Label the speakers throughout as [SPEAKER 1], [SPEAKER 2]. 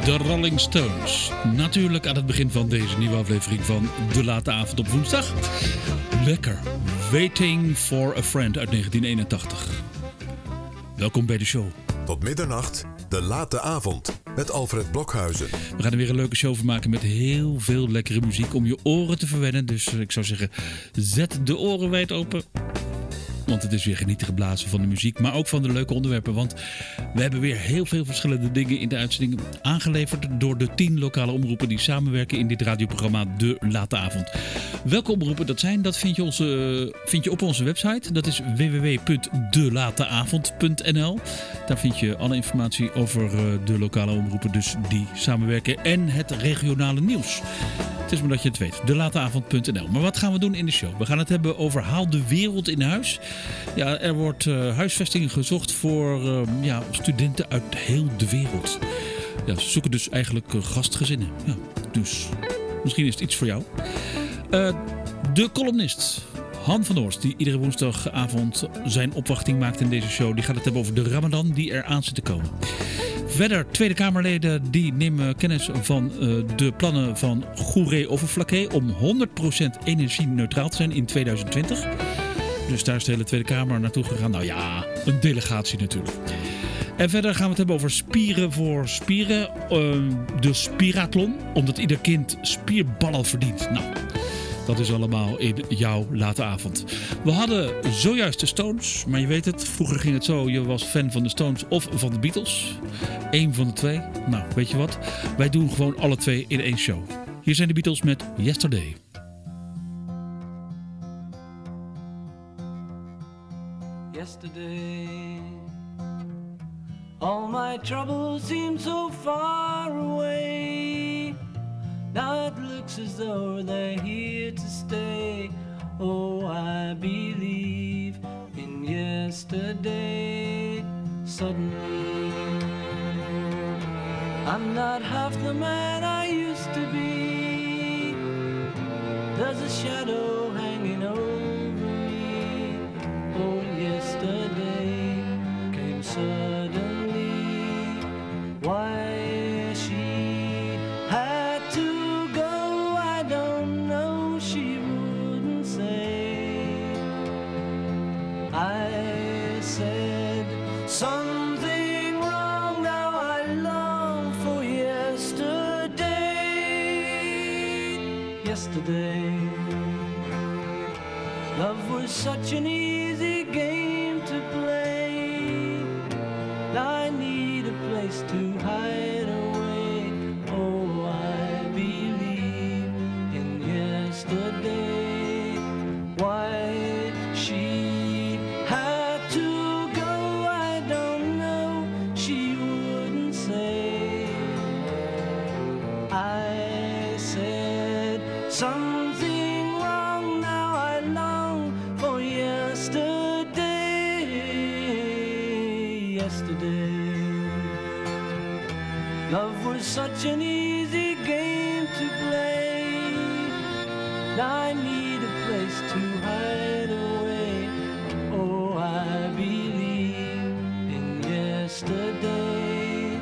[SPEAKER 1] de Rolling Stones. Natuurlijk aan het begin van deze nieuwe aflevering van De Late Avond op woensdag. Lekker. Waiting for a Friend uit 1981. Welkom bij de show.
[SPEAKER 2] Tot middernacht, De Late Avond met Alfred Blokhuizen.
[SPEAKER 1] We gaan er weer een leuke show van maken met heel veel lekkere muziek om je oren te verwennen. Dus ik zou zeggen, zet de oren wijd open. Want het is weer genieten geblazen van de muziek, maar ook van de leuke onderwerpen. Want we hebben weer heel veel verschillende dingen in de uitzending aangeleverd door de 10 lokale omroepen die samenwerken in dit radioprogramma De Late Avond. Welke omroepen dat zijn, dat vind je op onze website. Dat is www.delateavond.nl. Daar vind je alle informatie over de lokale omroepen dus die samenwerken en het regionale nieuws. Het is maar dat je het weet. Delateavond.nl. Maar wat gaan we doen in de show? We gaan het hebben over Haal de Wereld in Huis. Ja, er wordt huisvesting gezocht voor studenten uit heel de wereld. Ja, ze zoeken dus eigenlijk gastgezinnen. Ja, dus misschien is het iets voor jou. De columnist Han van der Horst, die iedere woensdagavond zijn opwachting maakt in deze show. Die gaat het hebben over de Ramadan die eraan zit te komen. Verder, Tweede Kamerleden die nemen kennis van de plannen van Goeree Overflakkee om 100% energie-neutraal te zijn in 2020. Dus daar is de hele Tweede Kamer naartoe gegaan. Nou ja, een delegatie natuurlijk. En verder gaan we het hebben over spieren voor spieren. De Spirathlon, omdat ieder kind spierballen verdient. Nou, dat is allemaal in jouw late avond. We hadden zojuist de Stones, maar je weet het, vroeger ging het zo. Je was fan van de Stones of van de Beatles. Eén van de twee. Nou, weet je wat? Wij doen gewoon alle twee in één show. Hier zijn de Beatles met Yesterday.
[SPEAKER 3] Yesterday, all my troubles seem so far away. Now it looks as though they're here to stay. Oh, I believe in yesterday. Suddenly, I'm not half the man I used to be. There's a shadow hanging over me. Oh, yesterday came suddenly. Why she had to go, I don't know, she wouldn't say. I said something wrong, now I long for yesterday. Yesterday, love was such an easy game to play. Now I need a place to hide away. Oh, I believe in yesterday. Why she had to go, I don't know, she wouldn't say. I said something wrong, now I long for yesterday. Yesterday, love was such an easy game to play. Now I need a place to hide away. Oh, I believe in yesterday.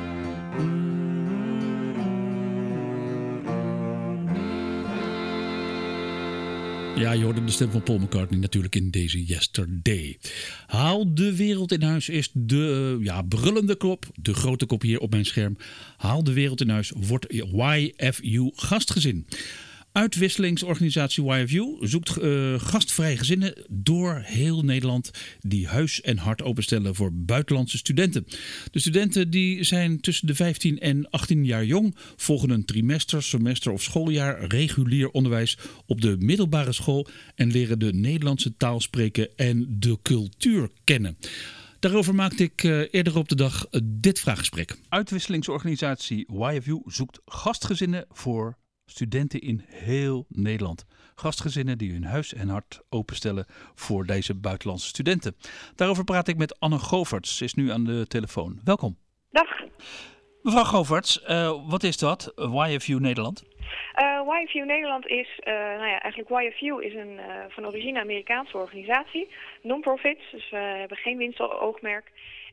[SPEAKER 1] Ja, je hoorde de stem van Paul McCartney natuurlijk in deze Yesterday. Haal de Wereld in Huis is de brullende kop, de grote kop hier op mijn scherm. Haal de Wereld in Huis wordt YFU gastgezin. Uitwisselingsorganisatie YFU zoekt gastvrije gezinnen door heel Nederland die huis en hart openstellen voor buitenlandse studenten. De studenten die zijn tussen de 15 en 18 jaar jong, volgen een trimester, semester of schooljaar regulier onderwijs op de middelbare school en leren de Nederlandse taal spreken en de cultuur kennen. Daarover maakte ik eerder op de dag dit vraaggesprek. Uitwisselingsorganisatie YFU zoekt gastgezinnen voor studenten in heel Nederland. Gastgezinnen die hun huis en hart openstellen voor deze buitenlandse studenten. Daarover praat ik met Anne Govaerts. Ze is nu aan de telefoon. Welkom.
[SPEAKER 4] Dag.
[SPEAKER 1] Mevrouw Govaerts, wat is dat, YFU Nederland?
[SPEAKER 4] YFU Nederland is, eigenlijk YFU is een van origine Amerikaanse organisatie, non-profit, dus we hebben geen winstoogmerk.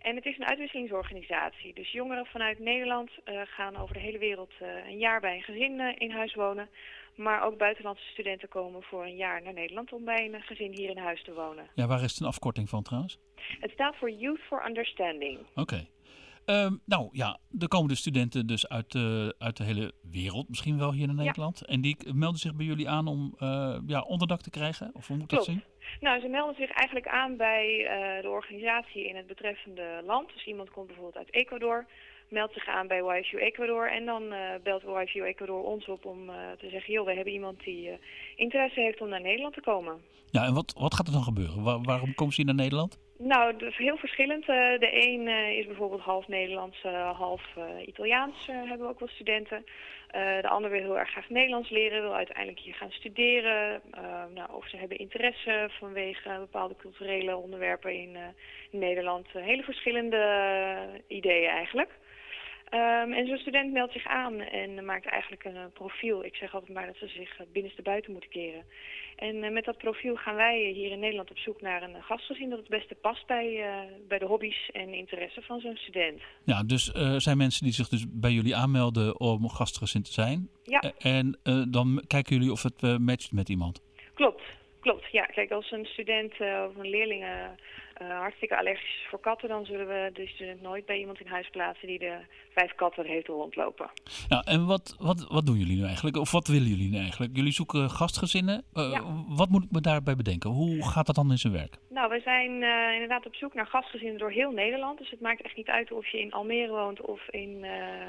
[SPEAKER 4] En het is een uitwisselingsorganisatie. Dus jongeren vanuit Nederland gaan over de hele wereld een jaar bij een gezin in huis wonen. Maar ook buitenlandse studenten komen voor een jaar naar Nederland om bij een gezin hier in huis te wonen.
[SPEAKER 1] Ja, waar is het een afkorting van trouwens?
[SPEAKER 4] Het staat voor Youth for Understanding.
[SPEAKER 1] Oké. Nou ja, er komen de studenten dus uit de hele wereld, misschien wel hier in Nederland. Ja. En die melden zich bij jullie aan om onderdak te krijgen? Of hoe moet dat zien?
[SPEAKER 4] Nou, ze melden zich eigenlijk aan bij de organisatie in het betreffende land. Dus iemand komt bijvoorbeeld uit Ecuador, meldt zich aan bij YFU Ecuador en dan belt YFU Ecuador ons op om te zeggen, joh, we hebben iemand die interesse heeft om naar Nederland te komen.
[SPEAKER 1] Ja, en wat gaat er dan gebeuren? Waarom komen ze hier naar Nederland?
[SPEAKER 4] Nou, heel verschillend. De een is bijvoorbeeld half Nederlands, half Italiaans hebben we ook wel studenten. De ander wil heel erg graag Nederlands leren, wil uiteindelijk hier gaan studeren. Of ze hebben interesse vanwege bepaalde culturele onderwerpen in Nederland. Hele verschillende ideeën eigenlijk. En zo'n student meldt zich aan en maakt eigenlijk een profiel. Ik zeg altijd maar dat ze zich binnenstebuiten moeten keren. En met dat profiel gaan wij hier in Nederland op zoek naar een gastgezin dat het beste past bij de hobby's en interessen van zo'n student. Ja,
[SPEAKER 1] dus er zijn mensen die zich dus bij jullie aanmelden om gastgezin te zijn.
[SPEAKER 4] Ja.
[SPEAKER 1] En dan kijken jullie of het matcht met iemand.
[SPEAKER 4] Klopt. Ja, kijk, als een student of een leerling hartstikke allergisch is voor katten, dan zullen we de student nooit bij iemand in huis plaatsen die de 5 katten heeft rondlopen.
[SPEAKER 1] Ja, en wat doen jullie nu eigenlijk? Of wat willen jullie nu eigenlijk? Jullie zoeken gastgezinnen. Wat moet ik me daarbij bedenken? Hoe gaat dat dan in zijn werk?
[SPEAKER 4] Nou, we zijn inderdaad op zoek naar gastgezinnen door heel Nederland. Dus het maakt echt niet uit of je in Almere woont of in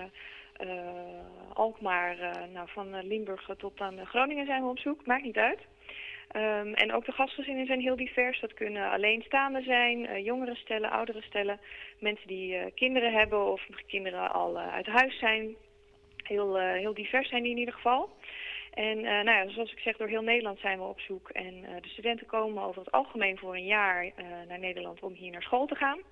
[SPEAKER 4] Alkmaar. Van Limburg tot aan Groningen zijn we op zoek. Maakt niet uit. En ook de gastgezinnen zijn heel divers. Dat kunnen alleenstaanden zijn, jongere stellen, oudere stellen, mensen die kinderen hebben of kinderen al uit huis zijn. Heel divers zijn die in ieder geval. En zoals ik zeg, door heel Nederland zijn we op zoek. En de studenten komen over het algemeen voor een jaar naar Nederland om hier naar school te gaan.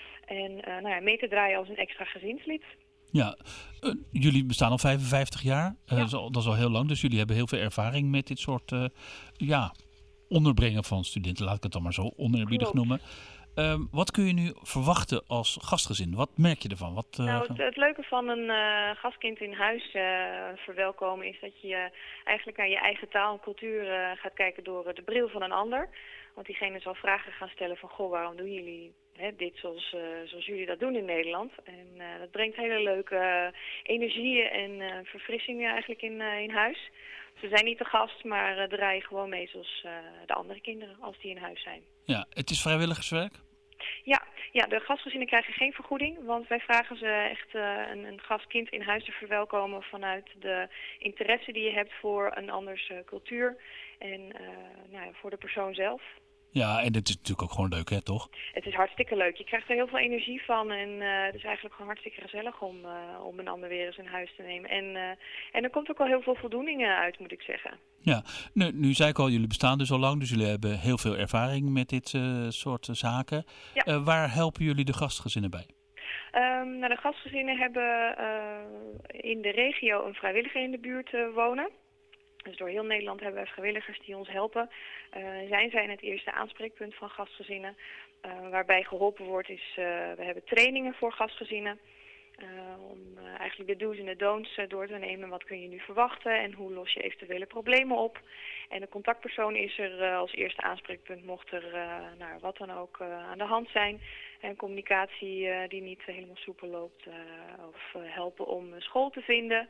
[SPEAKER 4] En mee te draaien als een extra gezinslid.
[SPEAKER 1] Ja, jullie bestaan al 55 jaar. Dat is al heel lang. Dus jullie hebben heel veel ervaring met dit soort onderbrengen van studenten. Laat ik het dan maar zo oneerbiedig noemen. Wat kun je nu verwachten als gastgezin? Wat merk je ervan?
[SPEAKER 4] Het leuke van een gastkind in huis verwelkomen is dat je eigenlijk naar je eigen taal en cultuur gaat kijken door de bril van een ander. Want diegene zal vragen gaan stellen van, goh, waarom doen jullie dit zoals jullie dat doen in Nederland? En dat brengt hele leuke energieën en verfrissingen eigenlijk in huis. Ze zijn niet de gast, maar draaien gewoon mee zoals de andere kinderen als die in huis zijn.
[SPEAKER 1] Ja, het is vrijwilligerswerk?
[SPEAKER 4] Ja, de gastgezinnen krijgen geen vergoeding, want wij vragen ze echt een gastkind in huis te verwelkomen vanuit de interesse die je hebt voor een anders cultuur en voor de persoon zelf.
[SPEAKER 1] Ja, en het is natuurlijk ook gewoon leuk, hè, toch?
[SPEAKER 4] Het is hartstikke leuk. Je krijgt er heel veel energie van en het is eigenlijk gewoon hartstikke gezellig om een ander weer eens in huis te nemen. En er komt ook wel heel veel voldoening uit, moet ik zeggen. Ja,
[SPEAKER 1] nu zei ik al, jullie bestaan dus al lang, dus jullie hebben heel veel ervaring met dit soort zaken. Ja. Waar helpen jullie de gastgezinnen bij?
[SPEAKER 4] De gastgezinnen hebben in de regio een vrijwilliger in de buurt wonen. Dus door heel Nederland hebben wij vrijwilligers die ons helpen. Zij zijn het eerste aanspreekpunt van gastgezinnen. Waarbij geholpen wordt is, we hebben trainingen voor gastgezinnen. Om eigenlijk de do's en de don'ts door te nemen. Wat kun je nu verwachten en hoe los je eventuele problemen op. En de contactpersoon is er als eerste aanspreekpunt mocht er wat dan ook aan de hand zijn. En communicatie die niet helemaal soepel loopt of helpen om school te vinden.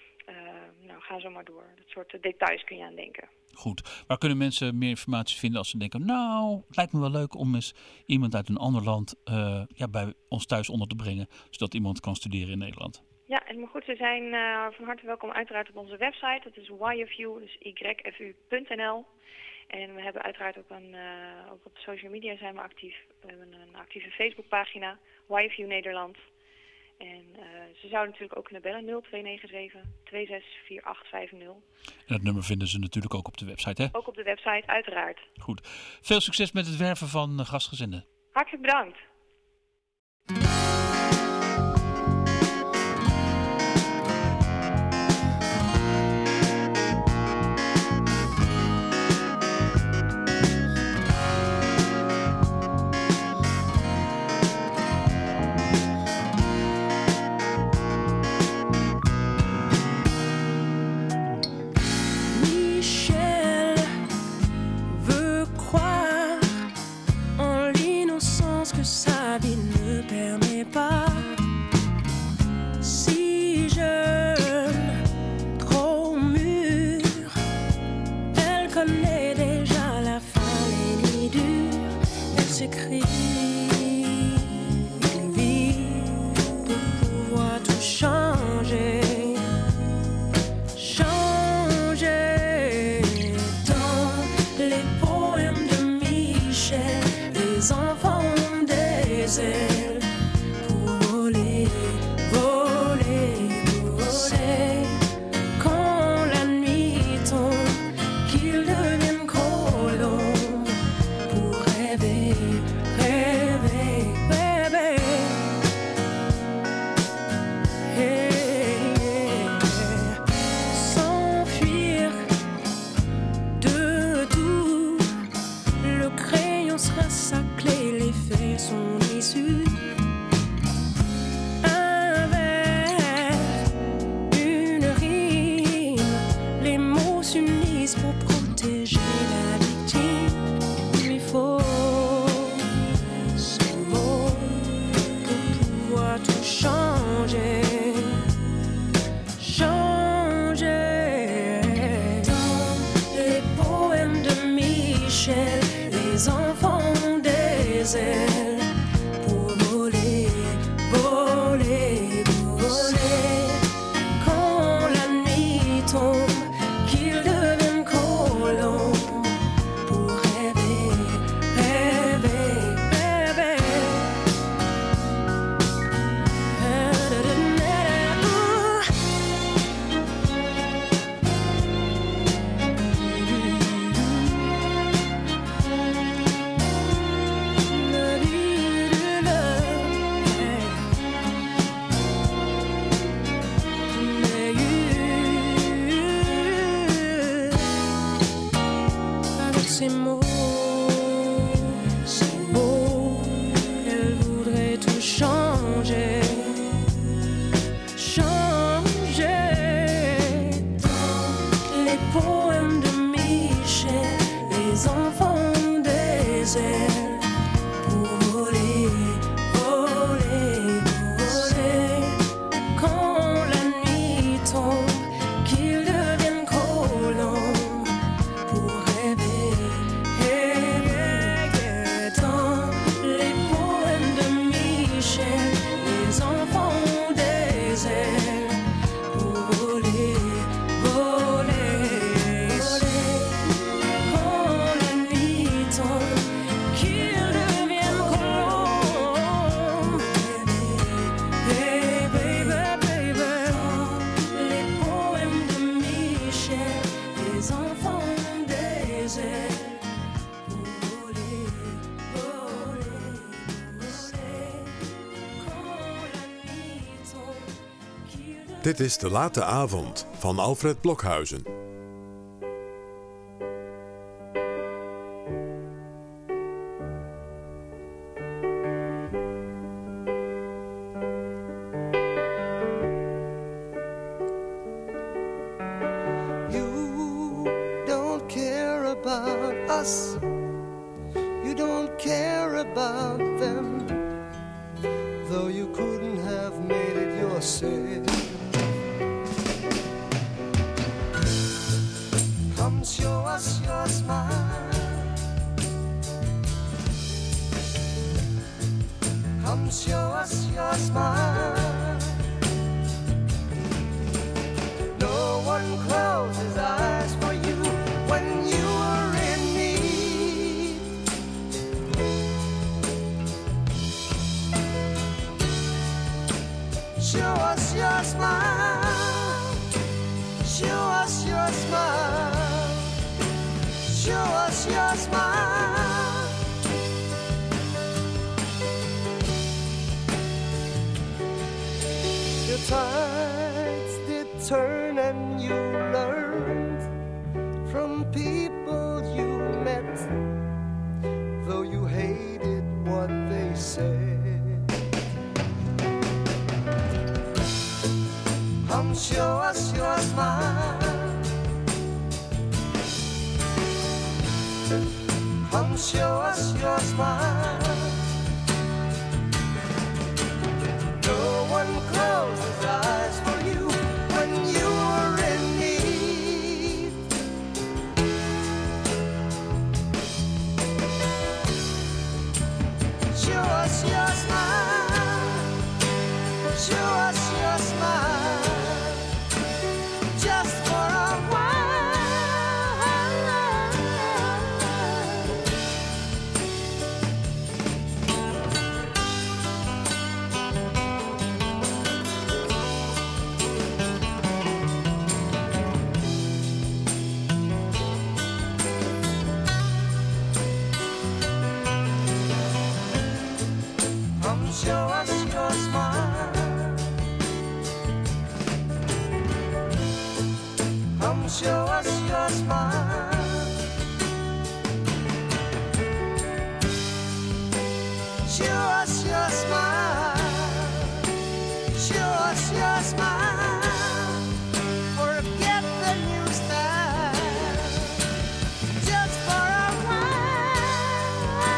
[SPEAKER 4] Ga zo maar door. Dat soort details kun je aan denken.
[SPEAKER 1] Goed. Waar kunnen mensen meer informatie vinden als ze denken, het lijkt me wel leuk om eens iemand uit een ander land bij ons thuis onder te brengen, zodat iemand kan studeren in Nederland?
[SPEAKER 4] Ja, maar goed, ze zijn van harte welkom uiteraard op onze website. Dat is YFU, dus yfu.nl. En we hebben uiteraard ook op social media zijn we actief. We hebben een actieve Facebookpagina, YFU Nederland. En ze zouden natuurlijk ook kunnen bellen, 0297 264850.
[SPEAKER 1] En dat nummer vinden ze natuurlijk ook op de website, hè?
[SPEAKER 4] Ook op de website, uiteraard.
[SPEAKER 1] Goed. Veel succes met het werven van gastgezinnen.
[SPEAKER 4] Hartelijk bedankt.
[SPEAKER 5] des ailes pour voler, voler, voler. Quand la nuit tombe, qu'il devienne colombe pour rêver, rêver, rêver. Avec ces mots, elle voudrait tout changer, changer. Dans les poèmes de Michel, les enfants ont des ailes pour voler, voler, voler. Quand la nuit tombe, qu'ils deviennent colombes pour rêver, rêver. Dans les poèmes de Michel, les enfants ont des ailes pour voler, voler, voler. Quand la nuit tombe, qu'ils deviennent colombes, rêver, rêver, rêver. Les poèmes de Michel, les enfants ont des ailes pour voler, voler, voler. Quand la nuit tombe, qu'ils deviennent
[SPEAKER 2] Dit is De Late Avond van Alfred Blokhuizen.
[SPEAKER 6] You don't care about us. You don't care about them. Though you couldn't have made it yourself. Come show us your smile. Come show us your smile. No one closes his eyes for you when you are in need. Show us your smile. Show us your smile. Show us your smile. Your tides did turn and you learned from people you met, though you hated what they said. Come show us your smile. Come show us your smile. No one closes his eyes for you when you are in need. Show us your smile. Show us your smile. Just for a while. Come show us your smile. Come show us your smile. Show us your smile. Show us your smile. Forget the new style. Just for a while.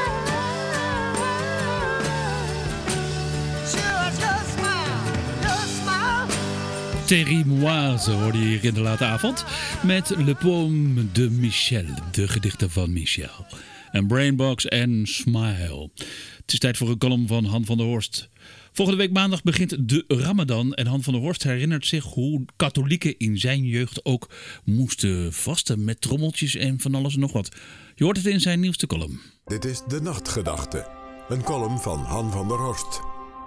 [SPEAKER 6] Show us your smile. Your smile.
[SPEAKER 1] Thierry Moise hoorde je hier in De Late Avond met Le Poème de Michel, de gedichten van Michel. en Brainbox en Smile. Het is tijd voor een column van Han van der Horst. Volgende week maandag begint de Ramadan en Han van der Horst herinnert zich hoe katholieken in zijn jeugd ook moesten vasten met trommeltjes en van alles en nog wat. Je hoort het in zijn nieuwste column.
[SPEAKER 2] Dit is De Nachtgedachte, een column van Han van der Horst.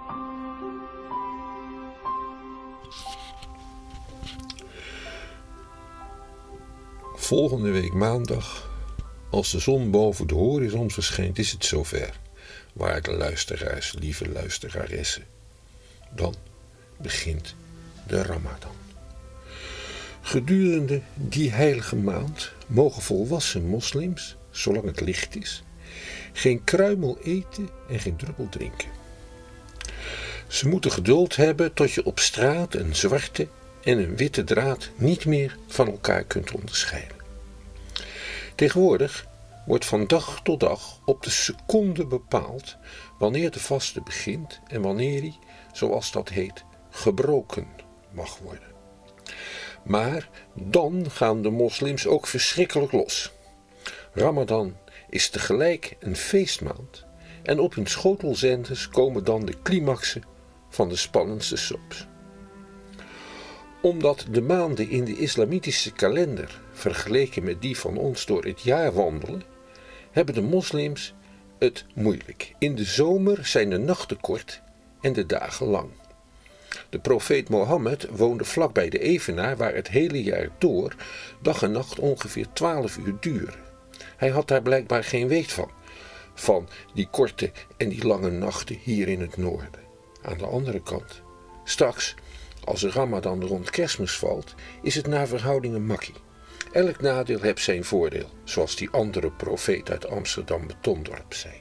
[SPEAKER 7] Volgende week maandag, als de zon boven de horizon verschijnt, is het zover. Waarde luisteraars, lieve luisteraressen. Dan begint de Ramadan. Gedurende die heilige maand mogen volwassen moslims, zolang het licht is, geen kruimel eten en geen druppel drinken. Ze moeten geduld hebben tot je op straat een zwarte en een witte draad niet meer van elkaar kunt onderscheiden. Tegenwoordig wordt van dag tot dag op de seconde bepaald wanneer de vaste begint en wanneer hij, zoals dat heet, gebroken mag worden. Maar dan gaan de moslims ook verschrikkelijk los. Ramadan is tegelijk een feestmaand en op hun schotelzenders komen dan de climaxen van de spannendste soaps. Omdat de maanden in de islamitische kalender vergeleken met die van ons door het jaar wandelen, hebben de moslims het moeilijk. In de zomer zijn de nachten kort en de dagen lang. De profeet Mohammed woonde vlakbij de evenaar waar het hele jaar door dag en nacht ongeveer 12 uur duren. Hij had daar blijkbaar geen weet van die korte en die lange nachten hier in het noorden. Aan de andere kant, straks, als de Ramadan rond Kerstmis valt, is het naar verhouding een makkie. Elk nadeel heeft zijn voordeel, zoals die andere profeet uit Amsterdam Betondorp zei.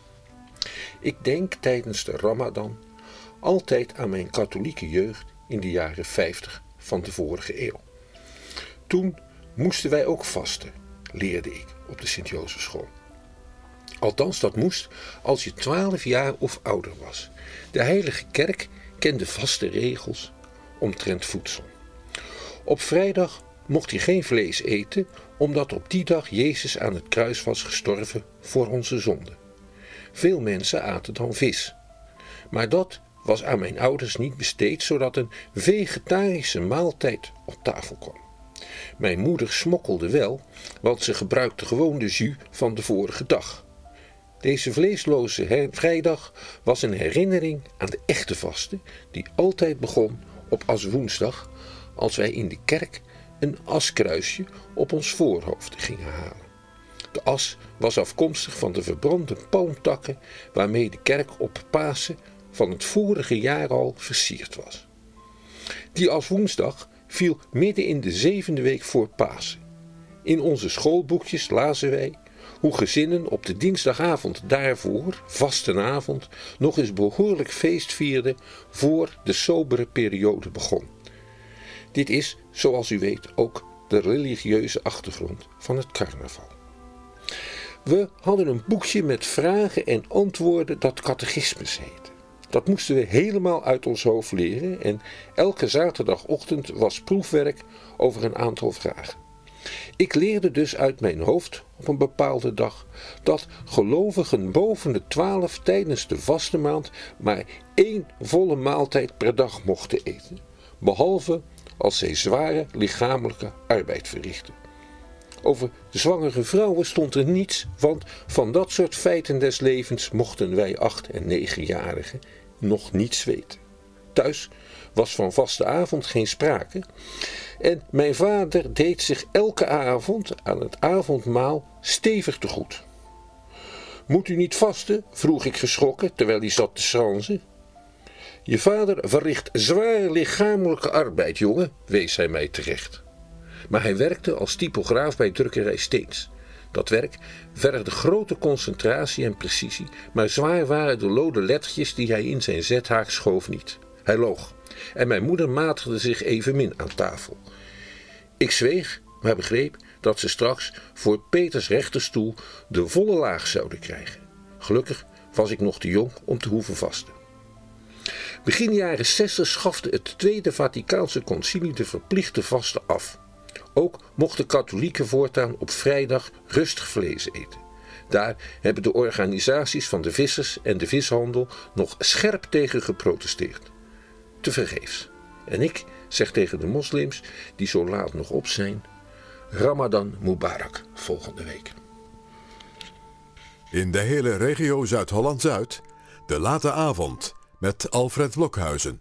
[SPEAKER 7] Ik denk tijdens de Ramadan altijd aan mijn katholieke jeugd in de jaren 50 van de vorige eeuw. Toen moesten wij ook vasten, leerde ik op de Sint-Jozefschool. Althans, dat moest als je 12 jaar of ouder was. De Heilige Kerk kende vaste regels omtrent voedsel. Op vrijdag mocht je geen vlees eten, omdat op die dag Jezus aan het kruis was gestorven voor onze zonden. Veel mensen aten dan vis. Maar dat was aan mijn ouders niet besteed, zodat een vegetarische maaltijd op tafel kwam. Mijn moeder smokkelde wel, want ze gebruikte gewoon de jus van de vorige dag. Deze vleesloze vrijdag was een herinnering aan de echte vasten, die altijd begon op aswoensdag, als wij in de kerk een askruisje op ons voorhoofd gingen halen. De as was afkomstig van de verbrande palmtakken waarmee de kerk op Pasen van het vorige jaar al versierd was. Die aswoensdag viel midden in de 7e week voor Pasen. In onze schoolboekjes lazen wij hoe gezinnen op de dinsdagavond daarvoor, vastenavond, nog eens behoorlijk feest vierden voor de sobere periode begon. Dit is, zoals u weet, ook de religieuze achtergrond van het carnaval. We hadden een boekje met vragen en antwoorden dat catechismus heette. Dat moesten we helemaal uit ons hoofd leren en elke zaterdagochtend was proefwerk over een aantal vragen. Ik leerde dus uit mijn hoofd op een bepaalde dag dat gelovigen boven de 12 tijdens de vaste maand maar 1 volle maaltijd per dag mochten eten, behalve als zij zware lichamelijke arbeid verrichten. Over de zwangere vrouwen stond er niets, want van dat soort feiten des levens mochten wij 8- en 9-jarigen nog niets weten. Thuis was van vaste avond geen sprake en mijn vader deed zich elke avond aan het avondmaal stevig tegoed. Moet u niet vasten? Vroeg ik geschrokken terwijl hij zat te schranzen. Je vader verricht zware lichamelijke arbeid, jongen, wees hij mij terecht. Maar hij werkte als typograaf bij drukkerij Steens. Dat werk vergde grote concentratie en precisie, maar zwaar waren de lode lettertjes die hij in zijn zethaak schoof niet. Hij loog en mijn moeder matigde zich evenmin aan tafel. Ik zweeg, maar begreep dat ze straks voor Peters rechterstoel de volle laag zouden krijgen. Gelukkig was ik nog te jong om te hoeven vasten. Begin jaren 60 schafte het Tweede Vaticaanse Concilie de verplichte vasten af. Ook mochten katholieken voortaan op vrijdag rustig vlees eten. Daar hebben de organisaties van de vissers en de vishandel nog scherp tegen geprotesteerd. Tevergeefs. En ik zeg tegen de moslims die zo laat nog op zijn: Ramadan Mubarak volgende week.
[SPEAKER 2] In de hele regio Zuid-Holland-Zuid, de late avond met Alfred Blokhuizen.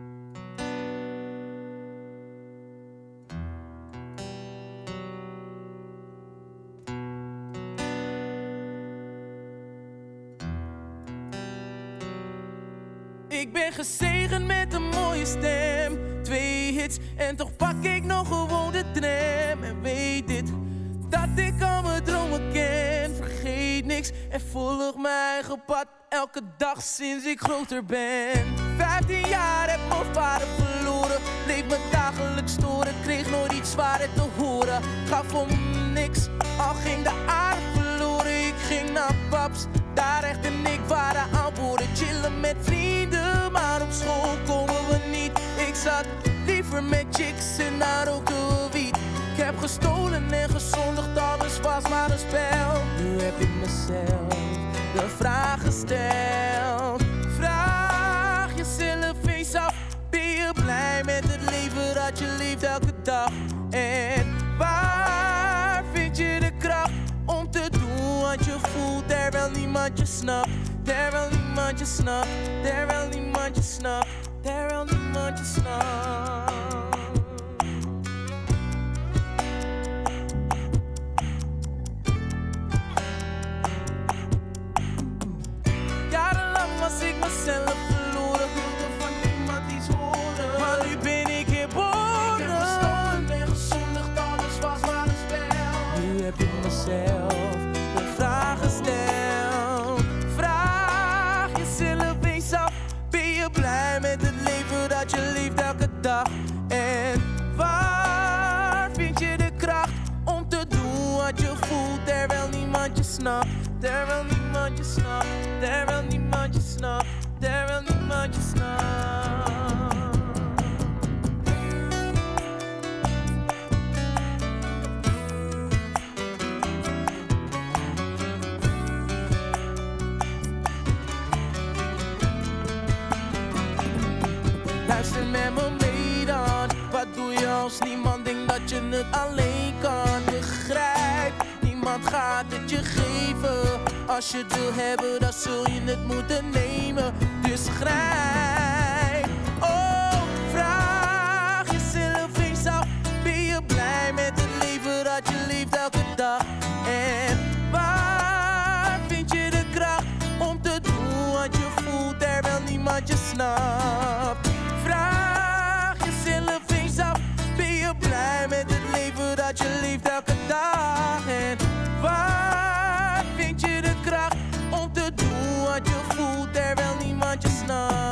[SPEAKER 8] Ik ben gezegend met een mooie stem. 2 hits en toch pak ik nog gewoon de tram. En weet dit, dat ik al mijn dromen ken. Vergeet niks en volg mijn eigen pad. Elke dag sinds ik groter ben. 15 jaar heb mijn vader verloren. Leef me dagelijks storen. Kreeg nooit iets zwaarder te horen. Gaf om niks, al ging de aarde verloren. Ik ging naar paps, daar echt en ik waren aan boorden. Chillen met vrienden, maar op school komen we niet. Ik zat liever met chicks en daar rookten we wiet. Ik heb gestolen en gezondigd, alles was maar een spel. Nu heb ik mezelf de vraag gesteld. Vraag jezelf eens af, ben je blij met het leven dat je leeft elke dag? En waar vind je de kracht om te doen wat je voelt, terwijl niemand je snapt? Terwijl niemand je snapt, terwijl niemand je snapt, terwijl niemand je snapt. Jarenlang was ik mezelf verloren, wilde van niemand iets horen. Maar nu ben ik herboren. Ik heb gestolen en gezondigd, alles was maar een spel. Nu heb ik mezelf de vraag gesteld. Vraag jezelf eens af, ben je blij met het leven dat je leeft elke dag? En waar vind je de kracht om te doen wat je voelt, terwijl niemand je snapt? Terwijl niemand je snapt, terwijl niemand je snapt, terwijl niemand je snapt. Luister met me mee dan, wat doe je als niemand denkt dat je het alleen kan? Begrijp, niemand gaat het je geven. Als je het wil hebben, dan zul je het moeten nemen. Dus grijp. Oh, vraag jezelf eens af, ben je blij met het leven dat je leeft elke dag? En waar vind je de kracht om te doen wat je voelt, terwijl niemand je snapt? Vraag jezelf eens af, ben je blij met het leven dat je leeft elke dag? En waar vind je de kracht om te doen wat je voelt, terwijl niemand je snapt?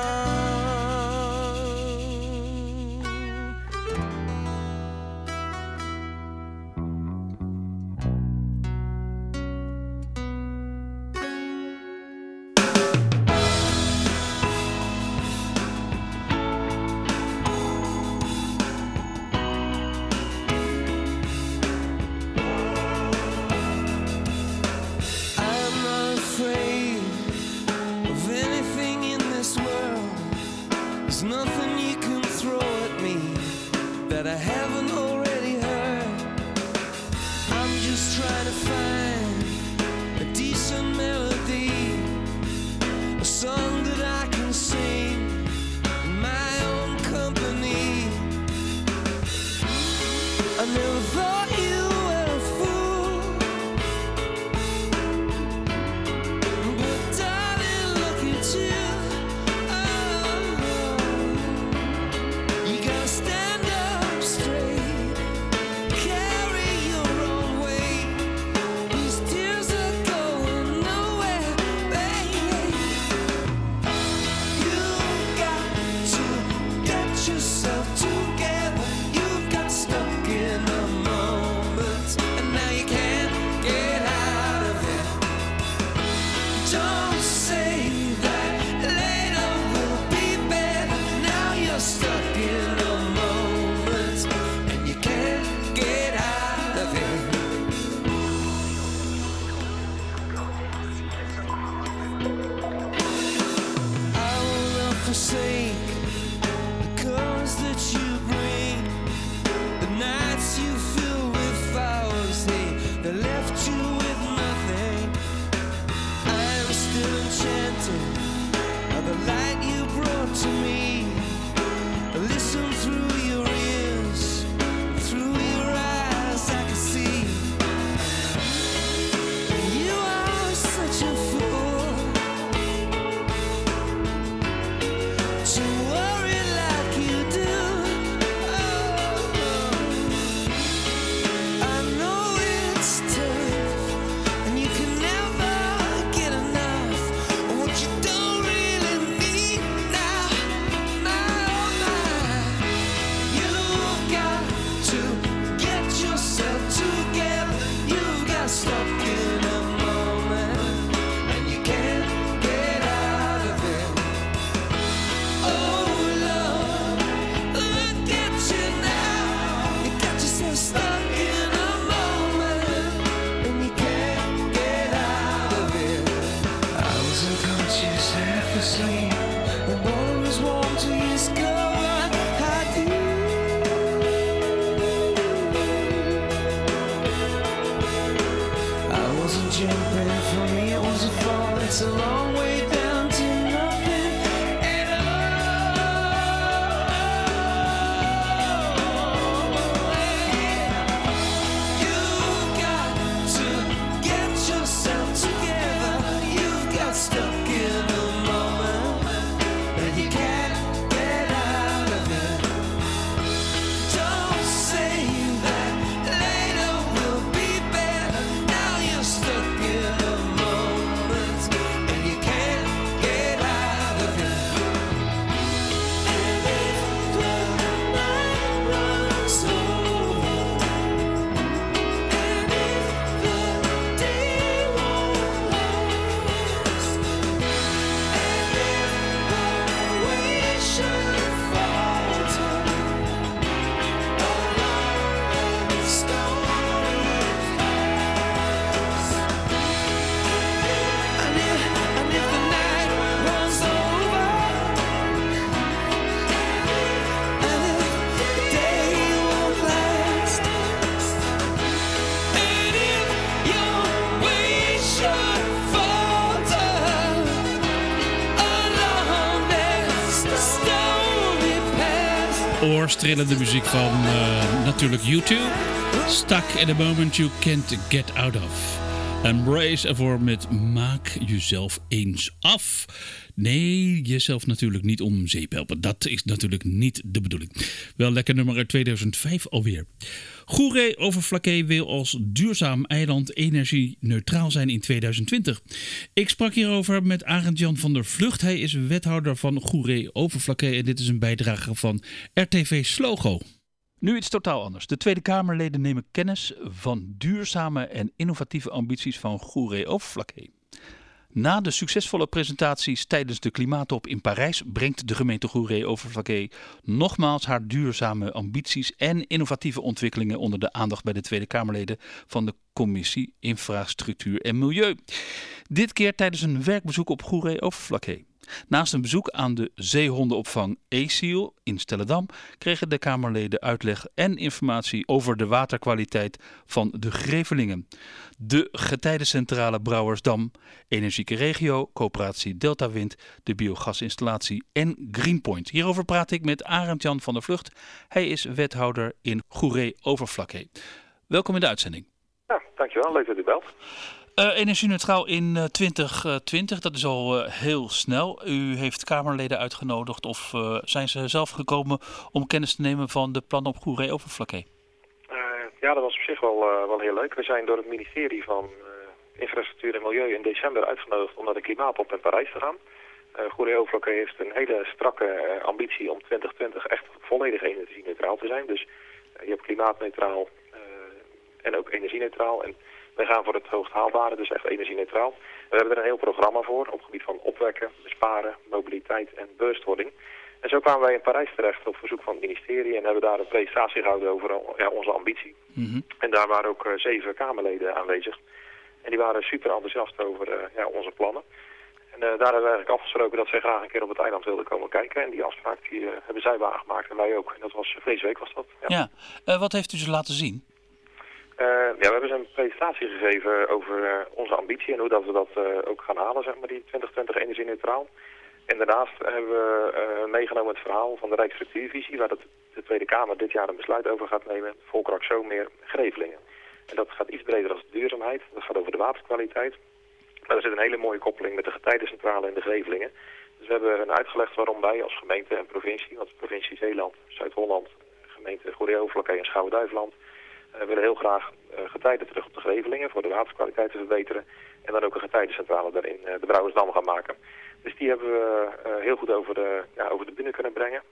[SPEAKER 3] Nothing you can throw at me that I haven't already heard. I'm just trying to find a decent melody, a song that I can sing in my own company. I never thought you were a fool, but darling, look at you.
[SPEAKER 9] Yourself together, you've got stuck in a mold.
[SPEAKER 1] trillende muziek van natuurlijk U2. Stuck in a moment you can't get out of. Embrace ervoor met maak jezelf eens af. Nee, jezelf natuurlijk niet om zeep helpen. Dat is natuurlijk niet de bedoeling. Wel lekker nummer uit 2005 alweer. Goeree-Overflakkee wil als duurzaam eiland energie-neutraal zijn in 2020. Ik sprak hierover met Arend-Jan van der Vlucht. Hij is wethouder van Goeree-Overflakkee en dit is een bijdrage van RTV Slogo. Nu iets totaal anders. De Tweede Kamerleden nemen kennis van duurzame en innovatieve ambities van Goeree-Overflakkee. Na de succesvolle presentaties tijdens de klimaattop in Parijs brengt de gemeente Goeree-Overflakkee nogmaals haar duurzame ambities en innovatieve ontwikkelingen onder de aandacht bij de Tweede Kamerleden van de Commissie Infrastructuur en Milieu. Dit keer tijdens een werkbezoek op Goeree-Overflakkee. Naast een bezoek aan de zeehondenopvang Eesiel in Stellendam kregen de Kamerleden uitleg en informatie over de waterkwaliteit van de Grevelingen. De getijdencentrale Brouwersdam, Energieke Regio, Coöperatie Deltawind, de biogasinstallatie en Greenpoint. Hierover praat ik met Arend-Jan van der Vlucht. Hij is wethouder in Goeree-Overflakkee. Welkom in de uitzending.
[SPEAKER 9] Ja, dankjewel. Leuk dat u belt.
[SPEAKER 1] Energie-neutraal in 2020, dat is al heel snel. U heeft Kamerleden uitgenodigd of zijn ze zelf gekomen om kennis te nemen van de plannen op Goeree-Overflakkee?
[SPEAKER 9] Ja, dat was op zich wel heel leuk. We zijn door het ministerie van Infrastructuur en Milieu in december uitgenodigd om naar de klimaattop in Parijs te gaan. Goeree-Overflakkee heeft een hele strakke ambitie om 2020 echt volledig energie-neutraal te zijn. Dus je hebt klimaatneutraal en ook energie-neutraal. En wij gaan voor het hoogst haalbare, dus echt energie-neutraal. We hebben er een heel programma voor op het gebied van opwekken, besparen, mobiliteit en bewustwording. En zo kwamen wij in Parijs terecht op verzoek van het ministerie en hebben daar een presentatie gehouden over onze ambitie. Mm-hmm. En daar waren ook 7 Kamerleden aanwezig. En die waren super enthousiast over onze plannen. En daar hebben we eigenlijk afgesproken dat zij graag een keer op het eiland wilden komen kijken. En die afspraak die, hebben zij waargemaakt en wij ook. En dat was deze week was dat.
[SPEAKER 1] Ja. Wat heeft u ze laten zien?
[SPEAKER 9] We hebben ze een presentatie gegeven over onze ambitie en hoe dat we dat ook gaan halen, zeg maar, die 2020 energie-neutraal. En daarnaast hebben we meegenomen het verhaal van de Rijksstructuurvisie, waar de Tweede Kamer dit jaar een besluit over gaat nemen, Volkrak Zomeer, Grevelingen. En dat gaat iets breder dan de duurzaamheid, dat gaat over de waterkwaliteit. Maar er zit een hele mooie koppeling met de getijdencentrale en de Grevelingen. Dus we hebben hen uitgelegd waarom wij als gemeente en provincie, want de provincie Zeeland, Zuid-Holland, gemeente Goeree-Overflakkee en Schouwen-Duiveland, we willen heel graag getijden terug op de Grevelingen voor de waterkwaliteit te verbeteren. En dan ook een getijdencentrale daarin de Brouwersdam gaan maken. Dus die hebben we heel goed over de bühne kunnen brengen.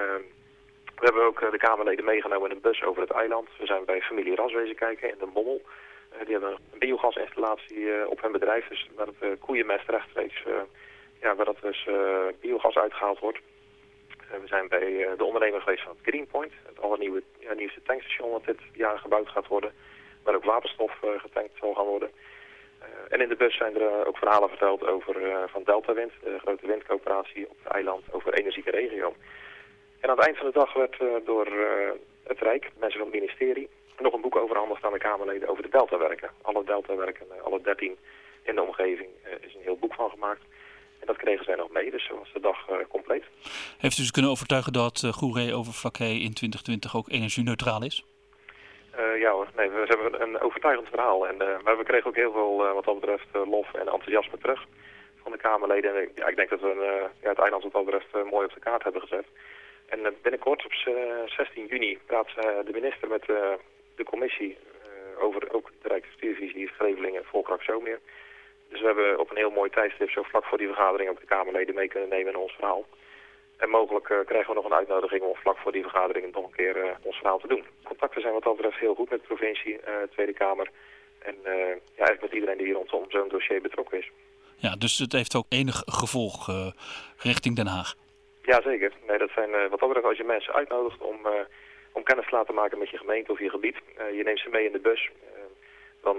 [SPEAKER 9] We hebben ook de Kamerleden meegenomen in een bus over het eiland. We zijn bij familie Ras wezen kijken in de Bommel. Die hebben een biogasinstallatie op hun bedrijf. Dus waar het koeienmest rechtstreeks, waar dat dus biogas uitgehaald wordt. We zijn bij de ondernemer geweest van Greenpoint, het allernieuwste tankstation wat dit jaar gebouwd gaat worden, waar ook waterstof getankt zal gaan worden. En in de bus zijn er ook verhalen verteld over van Deltawind, de grote windcoöperatie op het eiland, over Energieke Regio. En aan het eind van de dag werd door het Rijk, mensen van het ministerie, nog een boek overhandigd aan de Kamerleden over de deltawerken. Alle deltawerken, alle 13 in de omgeving, is een heel boek van gemaakt. En dat kregen zij nog mee, dus zo was de dag compleet.
[SPEAKER 1] Heeft u ze kunnen overtuigen dat Goeree-Overflakkee in 2020 ook energie-neutraal is?
[SPEAKER 9] Ja hoor, nee, we hebben een overtuigend verhaal. Maar we kregen ook heel veel wat dat betreft lof en enthousiasme terug van de Kamerleden. En ik denk dat we het eiland wat dat betreft mooi op de kaart hebben gezet. En binnenkort op 16 juni praat de minister met de commissie over ook de Rijksstructuurvisie, Grevelingen, Volkrak Zomeer. Dus we hebben op een heel mooi tijdstip zo vlak voor die vergadering ook de Kamerleden mee kunnen nemen in ons verhaal. En mogelijk krijgen we nog een uitnodiging om vlak voor die vergadering nog een keer ons verhaal te doen. Contacten zijn wat dat betreft heel goed met de provincie, Tweede Kamer en eigenlijk met iedereen die rondom zo'n dossier betrokken is.
[SPEAKER 1] Ja, dus het heeft ook enig gevolg richting Den Haag.
[SPEAKER 9] Jazeker. Nee, dat zijn wat dat betreft als je mensen uitnodigt om kennis te laten maken met je gemeente of je gebied. Je neemt ze mee in de bus. Dan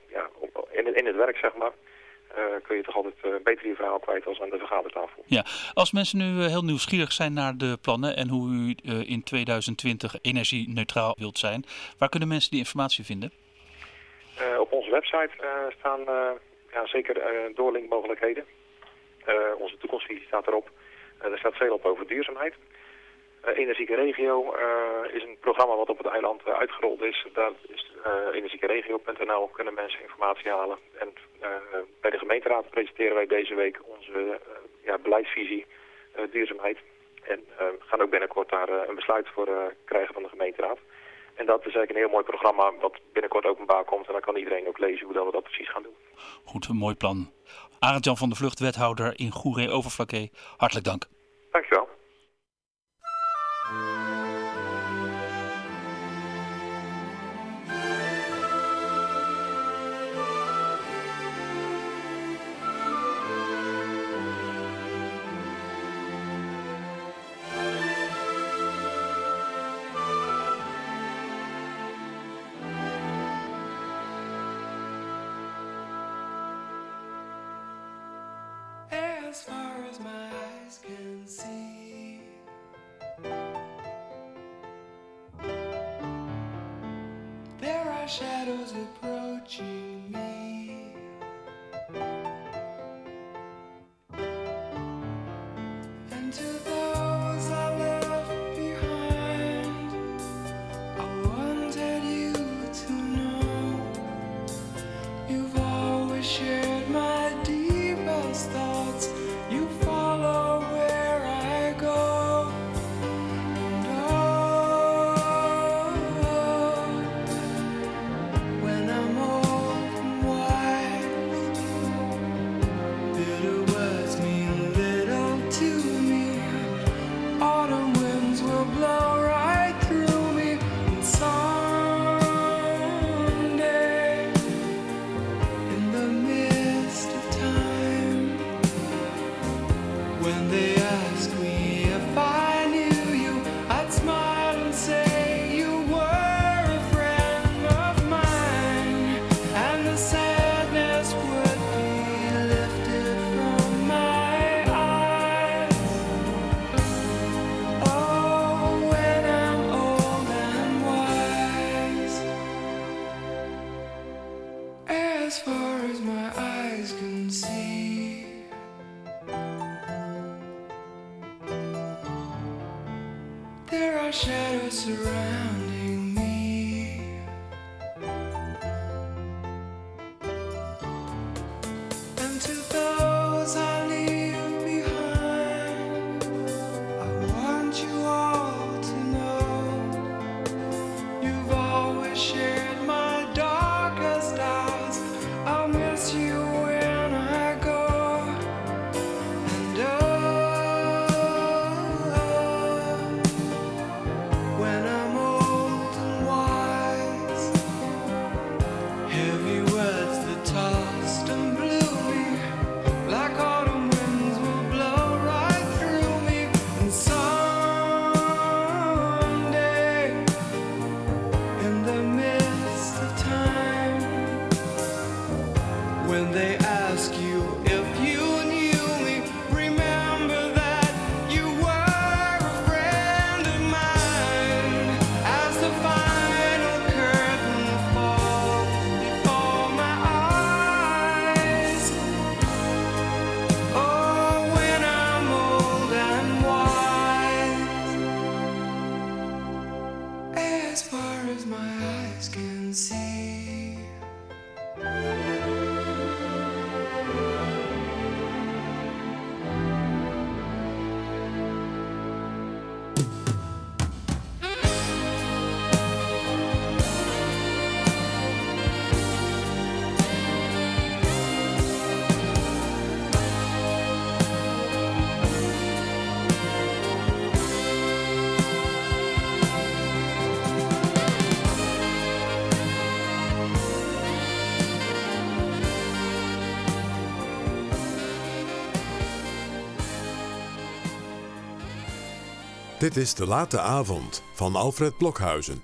[SPEAKER 9] in het werk zeg maar. Kun je toch altijd beter je verhaal kwijt als aan de vergadertafel.
[SPEAKER 1] Ja, als mensen nu heel nieuwsgierig zijn naar de plannen en hoe u in 2020 energie-neutraal wilt zijn, waar kunnen mensen die informatie vinden?
[SPEAKER 9] Op onze website staan zeker doorlinkmogelijkheden. Onze toekomstvisie staat erop. Er staat veel op over duurzaamheid. Energieke Regio is een programma wat op het eiland uitgerold is. Daar is energiekeregio.nl, kunnen mensen informatie halen. En bij de gemeenteraad presenteren wij deze week onze beleidsvisie duurzaamheid. En gaan ook binnenkort daar een besluit voor krijgen van de gemeenteraad. En dat is eigenlijk een heel mooi programma wat binnenkort openbaar komt. En dan kan iedereen ook lezen hoe dat we dat precies gaan doen.
[SPEAKER 10] Goed, een mooi plan. Arend-Jan van der Vlucht, wethouder in Goeree-Overflakkee. Hartelijk dank.
[SPEAKER 9] Dankjewel.
[SPEAKER 3] As far as my eyes can see, there are shadows approaching me, and to those I left behind, I wanted you to know you've always shared my deepest thoughts. You follow where I go, and when I'm old and wise, bitter words mean little to me. Autumn winds will blow right through me, and someday, in the mist of time, when they ask me if I knew you, I'd smile and say you were a friend of mine, and the sadness would be lifted from my eyes. Oh, when I'm old and wise, as far as my eyes can see. There are shadows surrounding me, and to those I leave behind, I want you all to know you've always shared my darkest hours. I'll miss you when I go, and when I'm old and wise, heavy words that tossed and blew me, like autumn winds will blow right through me, and someday, in the midst of time, when they ask you if you knew me, remember that you were a friend of mine. As the final curtain falls before my eyes, oh, when I'm old and wise, as far as my eyes can see.
[SPEAKER 2] Dit is De Late Avond van Alfred Blokhuizen.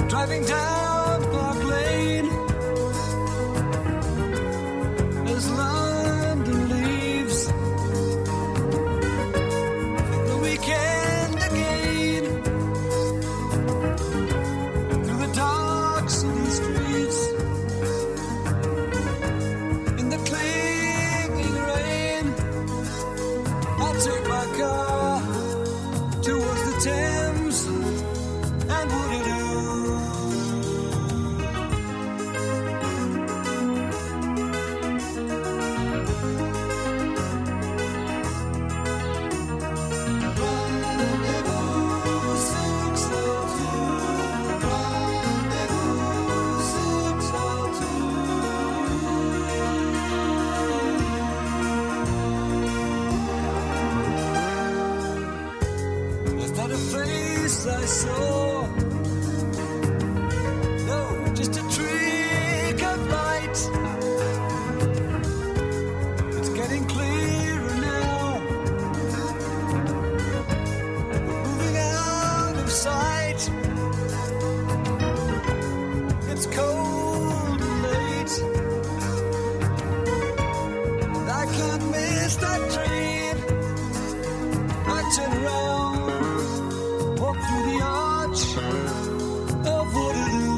[SPEAKER 6] driving down Park Lane as London leaves the weekend again through the dark city streets in the clinging rain. I'll take my car towards the Thames and Waterloo. Rendezvous 602. Rendezvous 602. Was that a face I saw? No, just a trick of light. It's getting clearer now. We're moving out of sight. It's cold and late, and I can't miss that train. I turn around, walk through the arch of Waterloo.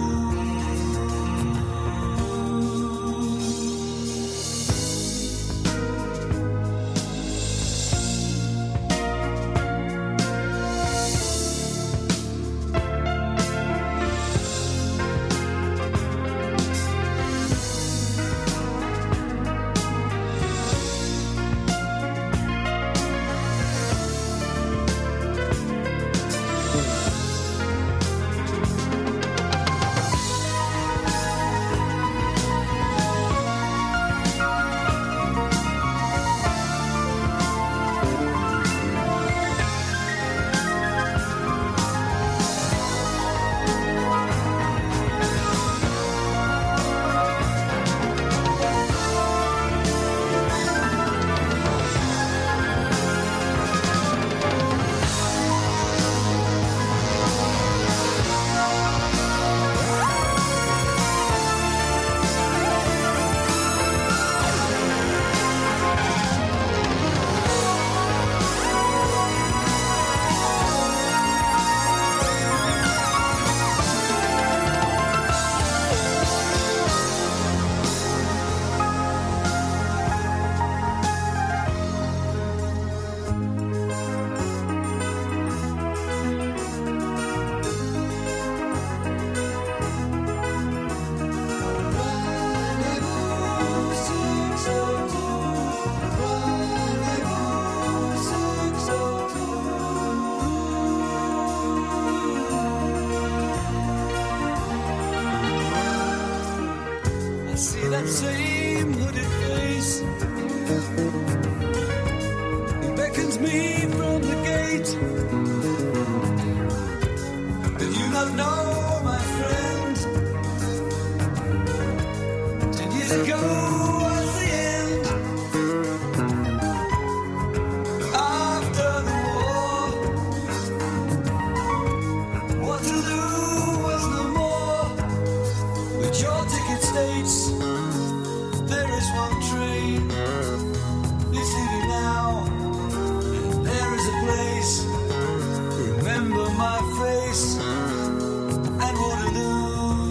[SPEAKER 6] I see that same hooded face. It beckons me from the gate. Did you not know, my friend? 10 years ago was the end. After the war, Waterloo was no more. But your ticket states there is one train. It's leaving now. There is a place. Remember my face and Waterloo.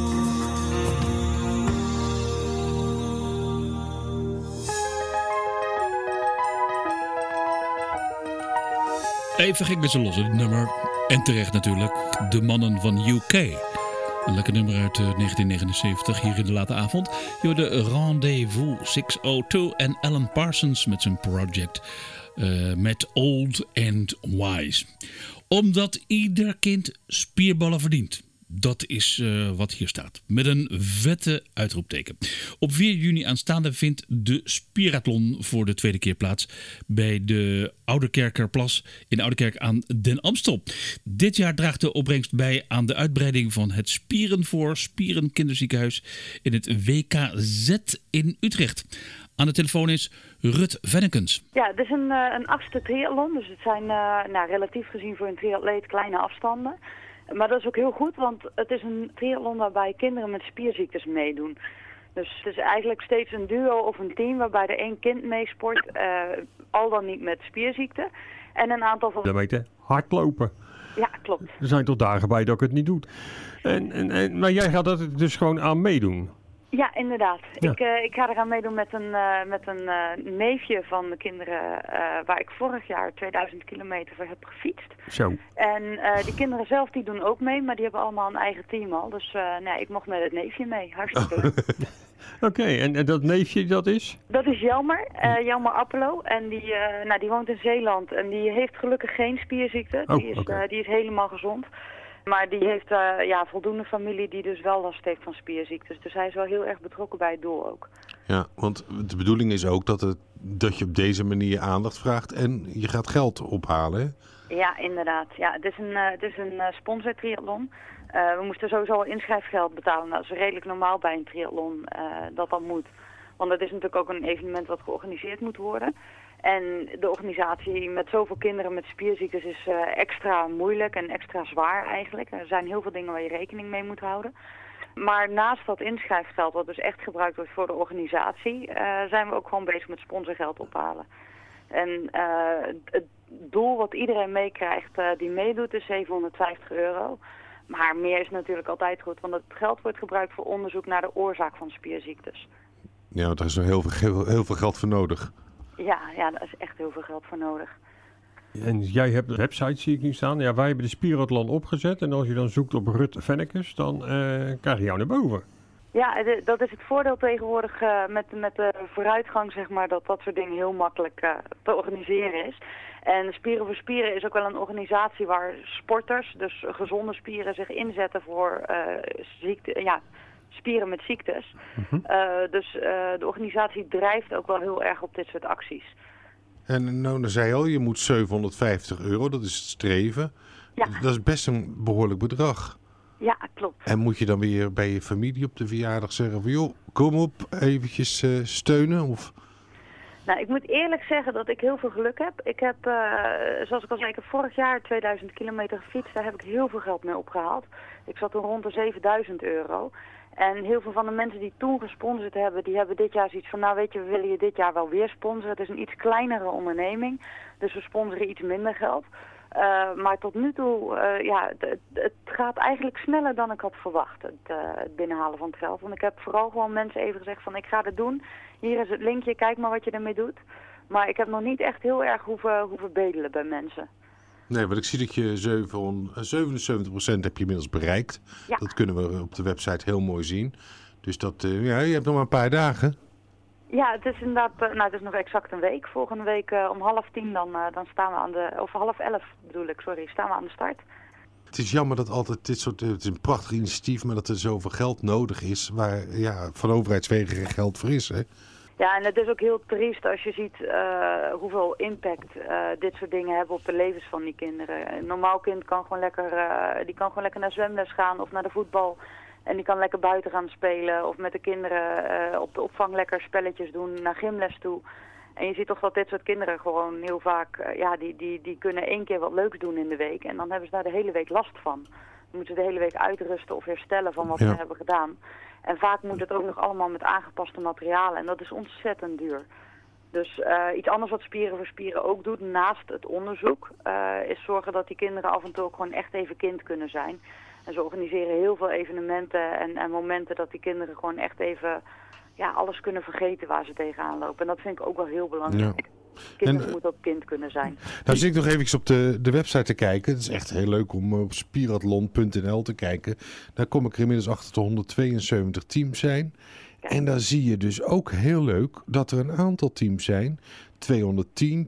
[SPEAKER 1] Even ging met z'n los het nummer. En terecht natuurlijk. De mannen van UK. Een lekker nummer uit 1979 hier in de late avond. Je hoorde Rendezvous 602 en Alan Parsons met zijn project met Old and Wise. Omdat ieder kind spierballen verdient. Dat is wat hier staat. Met een vette uitroepteken. Op 4 juni aanstaande vindt de Spirathlon voor de tweede keer plaats bij de Ouderkerkerplas in Ouderkerk aan Den Amstel. Dit jaar draagt de opbrengst bij aan de uitbreiding van het Spieren voor Spieren kinderziekenhuis in het WKZ in Utrecht. Aan de telefoon is Rut Vennekens.
[SPEAKER 11] Ja, het is een 8e triathlon, dus het zijn relatief gezien voor een triatleet kleine afstanden. Maar dat is ook heel goed, want het is een triathlon waarbij kinderen met spierziektes meedoen. Dus het is eigenlijk steeds een duo of een team waarbij er 1 kind meesport, al dan niet met spierziekte. En een aantal van...
[SPEAKER 12] Kilometer hardlopen.
[SPEAKER 11] Ja, klopt.
[SPEAKER 12] Er zijn toch dagen bij dat ik het niet doe. Maar jij gaat er dus gewoon aan meedoen?
[SPEAKER 11] Ja, inderdaad.
[SPEAKER 12] Ja.
[SPEAKER 11] Ik ga eraan meedoen met een neefje van de kinderen waar ik vorig jaar 2000 kilometer voor heb gefietst.
[SPEAKER 12] Zo.
[SPEAKER 11] En die kinderen zelf die doen ook mee, maar die hebben allemaal een eigen team al. Dus ik mocht met het neefje mee. Hartstikke leuk.
[SPEAKER 12] Oké, en dat neefje dat is?
[SPEAKER 11] Dat is Jelmer, Jelmer Appelo. En die woont in Zeeland en die heeft gelukkig geen spierziekte. Die is helemaal gezond. Maar die heeft voldoende familie die dus wel last heeft van spierziektes. Dus hij is wel heel erg betrokken bij het doel ook.
[SPEAKER 13] Ja, want de bedoeling is ook dat je op deze manier aandacht vraagt en je gaat geld ophalen. Hè?
[SPEAKER 11] Ja, inderdaad. Ja, het is een sponsortriathlon. We moesten sowieso al inschrijfgeld betalen. Nou, dat is redelijk normaal bij een triathlon dat moet. Want het is natuurlijk ook een evenement wat georganiseerd moet worden. En de organisatie met zoveel kinderen met spierziektes is extra moeilijk en extra zwaar eigenlijk. Er zijn heel veel dingen waar je rekening mee moet houden. Maar naast dat inschrijfgeld, wat dus echt gebruikt wordt voor de organisatie, zijn we ook gewoon bezig met sponsorgeld ophalen. En het doel wat iedereen meekrijgt die meedoet is €750. Maar meer is natuurlijk altijd goed, want het geld wordt gebruikt voor onderzoek naar de oorzaak van spierziektes.
[SPEAKER 13] Ja, want daar is nog heel veel geld voor nodig.
[SPEAKER 11] Ja, daar is echt heel veel geld voor nodig.
[SPEAKER 12] En jij hebt een website, zie ik nu staan. Ja, wij hebben de Spierathlon opgezet. En als je dan zoekt op Rut Vennekes, dan krijg je jou naar boven.
[SPEAKER 11] Ja, dat is het voordeel tegenwoordig met de vooruitgang, zeg maar, dat soort dingen heel makkelijk te organiseren is. En Spieren voor Spieren is ook wel een organisatie waar sporters, dus gezonde spieren, zich inzetten voor spieren met ziektes. Dus de organisatie drijft ook wel heel erg op dit soort acties.
[SPEAKER 13] En nou, dan zei je al, je moet €750, dat is het streven.
[SPEAKER 11] Ja.
[SPEAKER 13] Dat is best een behoorlijk bedrag.
[SPEAKER 11] Ja, klopt.
[SPEAKER 13] En moet je dan weer bij je familie op de verjaardag zeggen van, joh, kom op, eventjes steunen? Of...
[SPEAKER 11] Nou, ik moet eerlijk zeggen dat ik heel veel geluk heb. Ik heb, zoals ik al zei, ik heb vorig jaar 2000 kilometer gefietst. Daar heb ik heel veel geld mee opgehaald. Ik zat toen rond de €7000. En heel veel van de mensen die toen gesponsord hebben, die hebben dit jaar zoiets van, nou weet je, we willen je dit jaar wel weer sponsoren. Het is een iets kleinere onderneming, dus we sponsoren iets minder geld. Maar tot nu toe, het gaat eigenlijk sneller dan ik had verwacht, het binnenhalen van het geld. Want ik heb vooral gewoon mensen even gezegd van, ik ga dit doen. Hier is het linkje, kijk maar wat je ermee doet. Maar ik heb nog niet echt heel erg hoeven bedelen bij mensen.
[SPEAKER 13] Nee, want ik zie dat je 77% heb je inmiddels bereikt. Ja. Dat kunnen we op de website heel mooi zien. Dus dat, je hebt nog maar een paar dagen.
[SPEAKER 11] Ja, het is inderdaad, het is nog exact een week. Volgende week om 9:30 dan staan we of 10:30 bedoel ik, staan we aan de start.
[SPEAKER 13] Het is jammer dat altijd dit soort, het is een prachtig initiatief, maar dat er zoveel geld nodig is, waar van overheidswegen geen geld voor is, hè?
[SPEAKER 11] Ja, en het is ook heel triest als je ziet hoeveel impact dit soort dingen hebben op de levens van die kinderen. Een normaal kind kan gewoon lekker naar zwemles gaan of naar de voetbal. En die kan lekker buiten gaan spelen of met de kinderen op de opvang lekker spelletjes doen, naar gymles toe. En je ziet toch dat dit soort kinderen gewoon heel vaak, die kunnen 1 keer wat leuks doen in de week. En dan hebben ze daar de hele week last van. Dan moeten ze de hele week uitrusten of herstellen van wat ze hebben gedaan. En vaak moet het ook nog allemaal met aangepaste materialen. En dat is ontzettend duur. Dus iets anders wat Spieren voor Spieren ook doet, naast het onderzoek, is zorgen dat die kinderen af en toe ook gewoon echt even kind kunnen zijn. En ze organiseren heel veel evenementen en momenten dat die kinderen gewoon echt even alles kunnen vergeten waar ze tegenaan lopen. En dat vind ik ook wel heel belangrijk. Ja. Kinderen moeten ook kind kunnen zijn.
[SPEAKER 13] Nou zit ik nog even op de website te kijken. Het is echt heel leuk om op spierathlon.nl te kijken. Daar kom ik er inmiddels achter dat 172 teams zijn. Kijk. En daar zie je dus ook heel leuk dat er een aantal teams zijn. 210,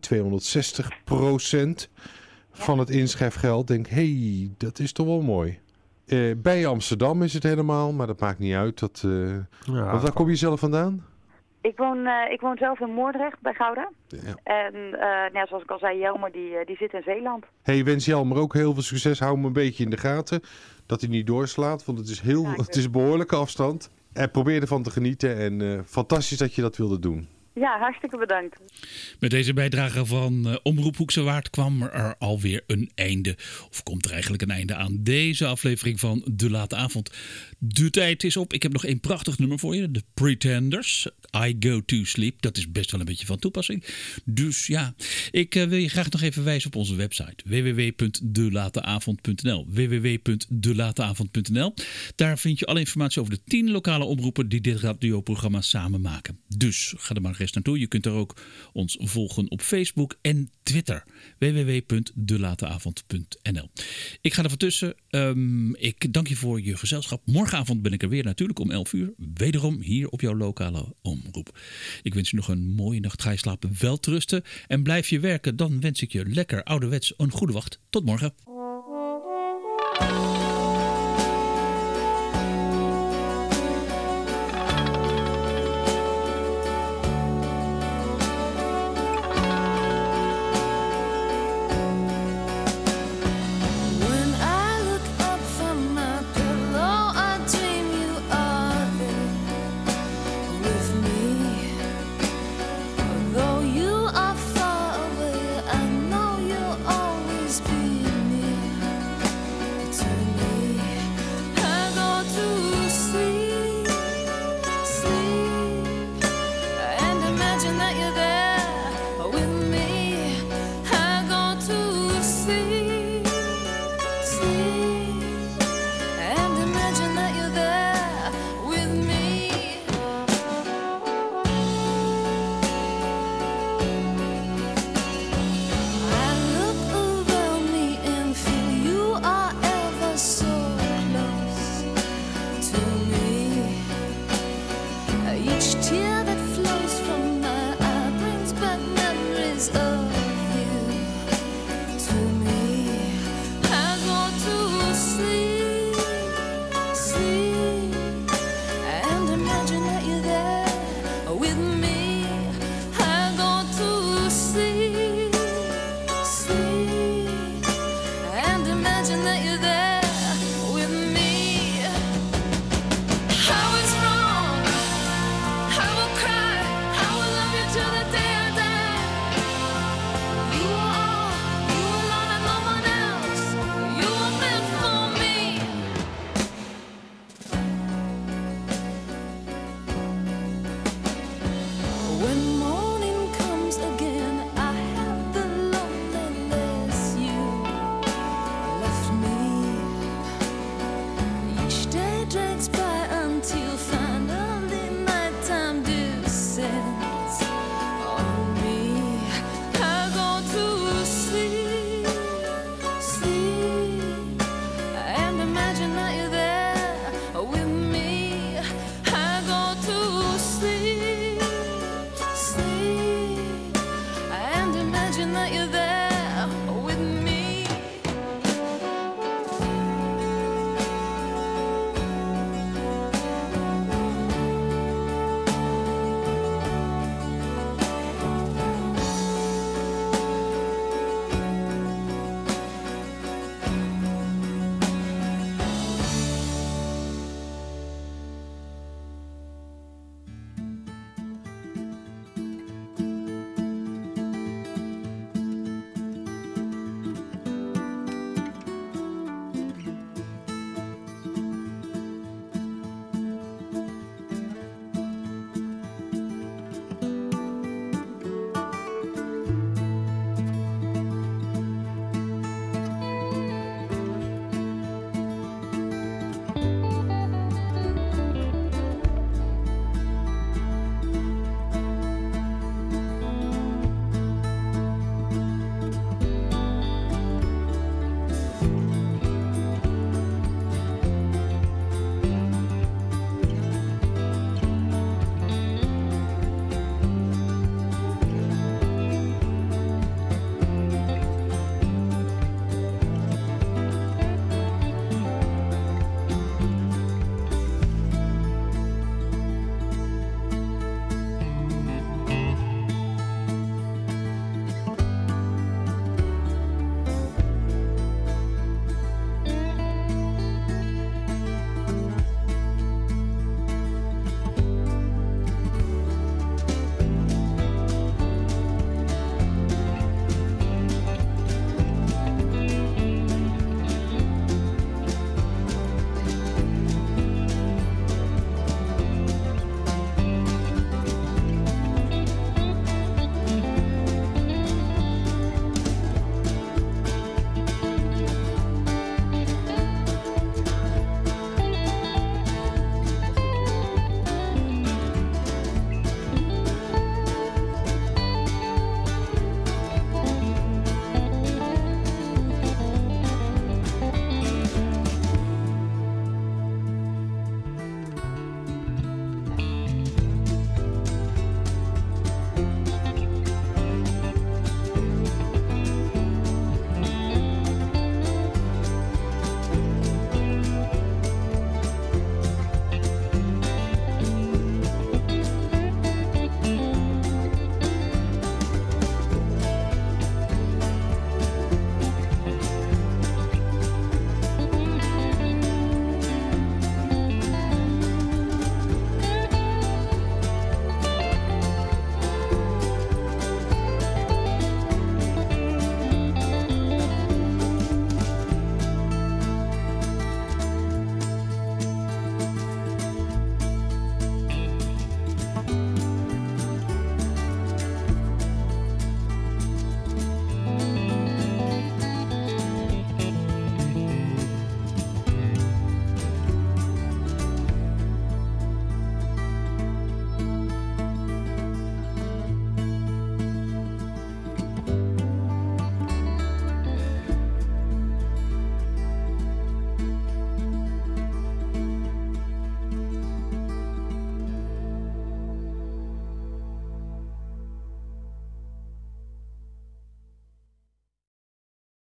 [SPEAKER 13] 260% van het inschrijfgeld. Denk, dat is toch wel mooi. Bij Amsterdam is het helemaal, maar dat maakt niet uit. Want waar kom je zelf vandaan?
[SPEAKER 11] Ik woon zelf in Moordrecht bij Gouda. Ja. En zoals ik al zei, Jelmer die zit in Zeeland.
[SPEAKER 13] Wens Jelmer ook heel veel succes. Hou hem een beetje in de gaten. Dat hij niet doorslaat, want het is een behoorlijke afstand. En probeer ervan te genieten. En fantastisch dat je dat wilde doen.
[SPEAKER 11] Ja, hartstikke bedankt.
[SPEAKER 1] Met deze bijdrage van Omroep Hoekse Waard kwam er alweer een einde. Of komt er eigenlijk een einde aan deze aflevering van De Late Avond. De tijd is op. Ik heb nog één prachtig nummer voor je. The Pretenders. I Go To Sleep. Dat is best wel een beetje van toepassing. Dus ja, ik wil je graag nog even wijzen op onze website. www.delateavond.nl www.delateavond.nl. Daar vind je alle informatie over de 10 lokale omroepen die dit radioprogramma samen maken. Dus ga er maar eens naartoe. Je kunt er ook ons volgen op Facebook en Twitter. www.delateavond.nl. Ik ga er van tussen. Ik dank je voor je gezelschap. Morgenavond ben ik er weer natuurlijk om 11 uur. Wederom hier op jouw lokale omroep. Ik wens je nog een mooie nacht. Ga je slapen, wel trusten. En blijf je werken. Dan wens ik je lekker ouderwets een goede wacht. Tot morgen.